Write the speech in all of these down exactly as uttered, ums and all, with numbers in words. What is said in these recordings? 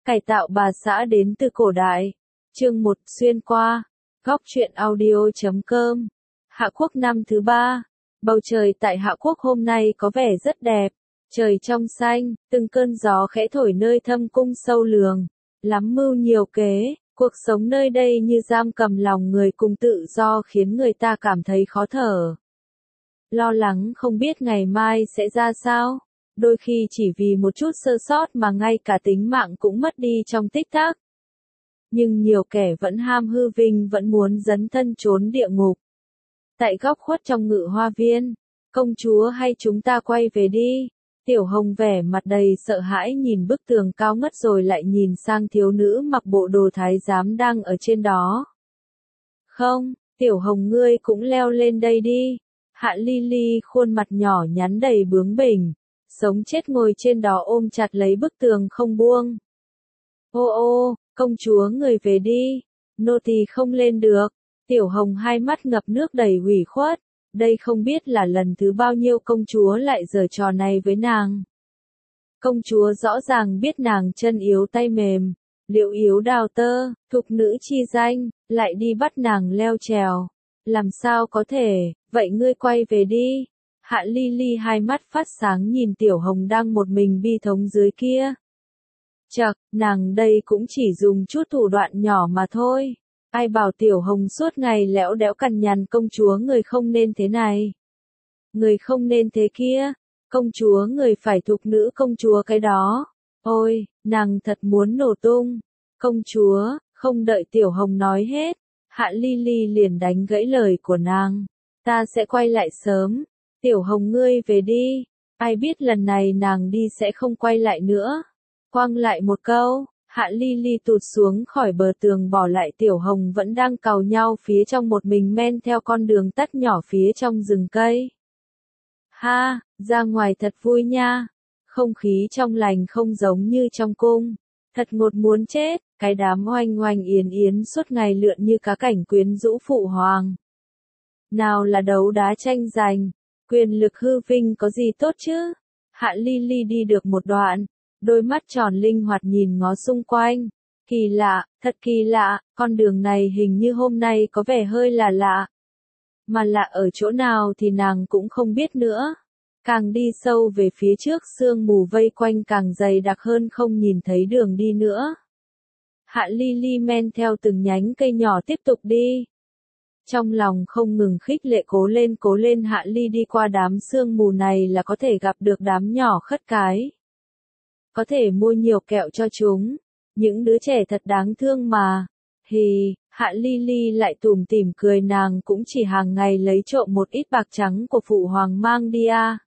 Cải tạo bà xã đến từ cổ đại. Chương một xuyên qua. Góc truyện audio chấm com. Hạ Quốc năm thứ ba. Bầu trời tại Hạ Quốc hôm nay có vẻ rất đẹp. Trời trong xanh, từng cơn gió khẽ thổi nơi thâm cung sâu lường. Lắm mưu nhiều kế, cuộc sống nơi đây như giam cầm lòng người cùng tự do khiến người ta cảm thấy khó thở. Lo lắng không biết ngày mai sẽ ra sao. Đôi khi chỉ vì một chút sơ sót mà ngay cả tính mạng cũng mất đi trong tích tắc. Nhưng nhiều kẻ vẫn ham hư vinh vẫn muốn dấn thân trốn địa ngục. Tại góc khuất trong ngự hoa viên, công chúa hay chúng ta quay về đi. Tiểu Hồng vẻ mặt đầy sợ hãi nhìn bức tường cao ngất rồi lại nhìn sang thiếu nữ mặc bộ đồ thái giám đang ở trên đó. Không, Tiểu Hồng ngươi cũng leo lên đây đi. Hạ Ly Ly khuôn mặt nhỏ nhắn đầy bướng bỉnh, sống chết ngồi trên đó ôm chặt lấy bức tường không buông. Ô ô, công chúa người về đi, nô tỳ không lên được. Tiểu Hồng hai mắt ngập nước đầy ủy khuất, đây không biết là lần thứ bao nhiêu công chúa lại giở trò này với nàng. Công chúa rõ ràng biết nàng chân yếu tay mềm, liệu yếu đào tơ, thục nữ chi danh, lại đi bắt nàng leo trèo. Làm sao có thể, vậy ngươi quay về đi. Hạ Ly Ly hai mắt phát sáng nhìn Tiểu Hồng đang một mình bi thống dưới kia. Chậc, nàng đây cũng chỉ dùng chút thủ đoạn nhỏ mà thôi. Ai bảo Tiểu Hồng suốt ngày lẽo đẽo cằn nhằn công chúa người không nên thế này. Người không nên thế kia. Công chúa người phải thục nữ công chúa cái đó. Ôi, nàng thật muốn nổ tung. Công chúa, không đợi Tiểu Hồng nói hết. Hạ Ly Ly liền đánh gãy lời của nàng. Ta sẽ quay lại sớm. Tiểu Hồng ngươi về đi. Ai biết lần này nàng đi sẽ không quay lại nữa. Quăng lại một câu, Hạ Ly Ly tụt xuống khỏi bờ tường bỏ lại Tiểu Hồng vẫn đang càu nhau phía trong một mình men theo con đường tắt nhỏ phía trong rừng cây. Ha, ra ngoài thật vui nha. Không khí trong lành không giống như trong cung. Thật ngột muốn chết, cái đám oanh oanh yến yến suốt ngày lượn như cá cảnh quyến rũ phụ hoàng. Nào là đấu đá tranh giành, quyền lực hư vinh có gì tốt chứ? Hạ Ly Ly đi được một đoạn, đôi mắt tròn linh hoạt nhìn ngó xung quanh. Kỳ lạ, thật kỳ lạ, con đường này hình như hôm nay có vẻ hơi là lạ. Mà lạ ở chỗ nào thì nàng cũng không biết nữa. Càng đi sâu về phía trước sương mù vây quanh càng dày đặc hơn không nhìn thấy đường đi nữa. Hạ Ly Ly men theo từng nhánh cây nhỏ tiếp tục đi. Trong lòng không ngừng khích lệ cố lên cố lên Hạ Ly đi qua đám sương mù này là có thể gặp được đám nhỏ khất cái. Có thể mua nhiều kẹo cho chúng. Những đứa trẻ thật đáng thương mà. Hì, Hạ Ly Ly lại tủm tỉm cười nàng cũng chỉ hàng ngày lấy trộm một ít bạc trắng của phụ hoàng mang đi à.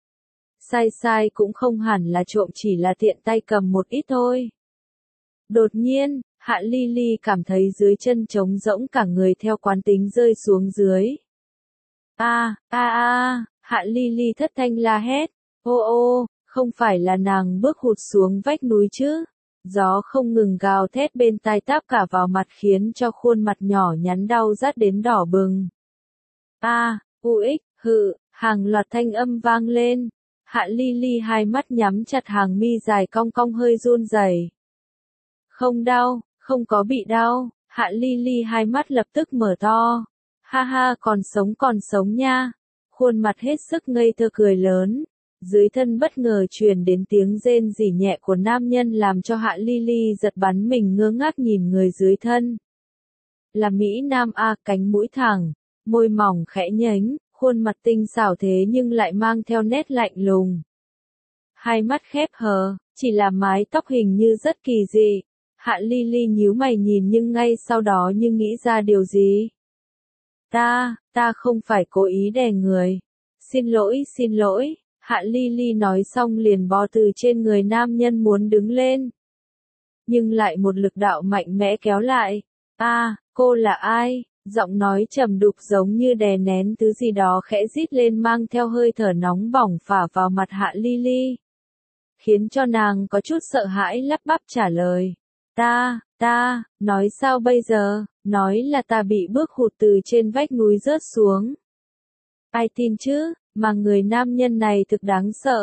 Sai sai cũng không hẳn là trộm chỉ là tiện tay cầm một ít thôi. Đột nhiên, Hạ Ly Ly cảm thấy dưới chân trống rỗng cả người theo quán tính rơi xuống dưới. A, a a, Hạ Ly Ly thất thanh la hét. Ô ô, không phải là nàng bước hụt xuống vách núi chứ. Gió không ngừng gào thét bên tai táp cả vào mặt khiến cho khuôn mặt nhỏ nhắn đau rát đến đỏ bừng. A, u ích, hự, hàng loạt thanh âm vang lên. Hạ Ly Ly hai mắt nhắm chặt hàng mi dài cong cong hơi run rẩy. Không đau, không có bị đau. Hạ Ly Ly hai mắt lập tức mở to. Ha ha, còn sống còn sống nha. Khuôn mặt hết sức ngây thơ cười lớn. Dưới thân bất ngờ truyền đến tiếng rên rỉ nhẹ của nam nhân làm cho Hạ Ly Ly giật bắn mình ngơ ngác nhìn người dưới thân. Là Mỹ Nam A, cánh mũi thẳng, môi mỏng khẽ nhếch, khuôn mặt tinh xảo thế nhưng lại mang theo nét lạnh lùng. Hai mắt khép hờ, chỉ là mái tóc hình như rất kỳ dị. Hạ Ly Ly nhíu mày nhìn nhưng ngay sau đó như nghĩ ra điều gì. Ta, ta không phải cố ý đè người. Xin lỗi, xin lỗi. Hạ Ly Ly nói xong liền bò từ trên người nam nhân muốn đứng lên. Nhưng lại một lực đạo mạnh mẽ kéo lại. A, cô là ai? Giọng nói trầm đục giống như đè nén thứ gì đó khẽ rít lên mang theo hơi thở nóng bỏng phả vào mặt Hạ Ly Ly. Khiến cho nàng có chút sợ hãi lắp bắp trả lời. Ta, ta, nói sao bây giờ? Nói là ta bị bước hụt từ trên vách núi rớt xuống. Ai tin chứ? Mà người nam nhân này thực đáng sợ.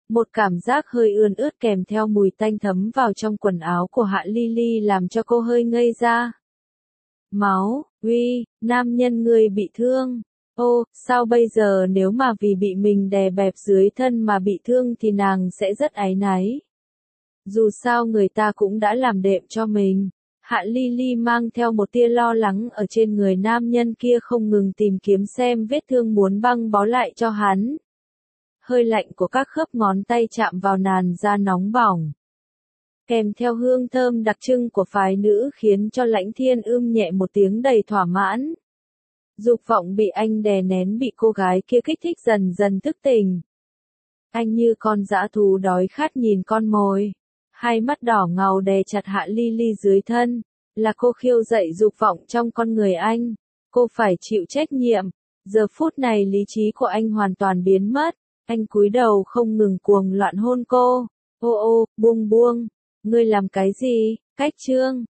Một cảm giác hơi ươn ướt kèm theo mùi tanh thấm vào trong quần áo của Hạ Ly Ly làm cho cô hơi ngây ra. Máu, uy, nam nhân người bị thương. Ô, sao bây giờ nếu mà vì bị mình đè bẹp dưới thân mà bị thương thì nàng sẽ rất áy náy. Dù sao người ta cũng đã làm đệm cho mình. Hạ Ly Ly mang theo một tia lo lắng ở trên người nam nhân kia không ngừng tìm kiếm xem vết thương muốn băng bó lại cho hắn. Hơi lạnh của các khớp ngón tay chạm vào làn da nóng bỏng. Kèm theo hương thơm đặc trưng của phái nữ khiến cho Lãnh Thiên ưm nhẹ một tiếng đầy thỏa mãn. Dục vọng bị anh đè nén bị cô gái kia kích thích dần dần thức tỉnh. Anh như con dã thú đói khát nhìn con mồi. Hai mắt đỏ ngầu đè chặt Hạ Ly Ly dưới thân. Là cô khiêu dậy dục vọng trong con người anh. Cô phải chịu trách nhiệm. Giờ phút này lý trí của anh hoàn toàn biến mất. Anh cúi đầu không ngừng cuồng loạn hôn cô. Ô ô, buông buông. Ngươi làm cái gì? Cách trương.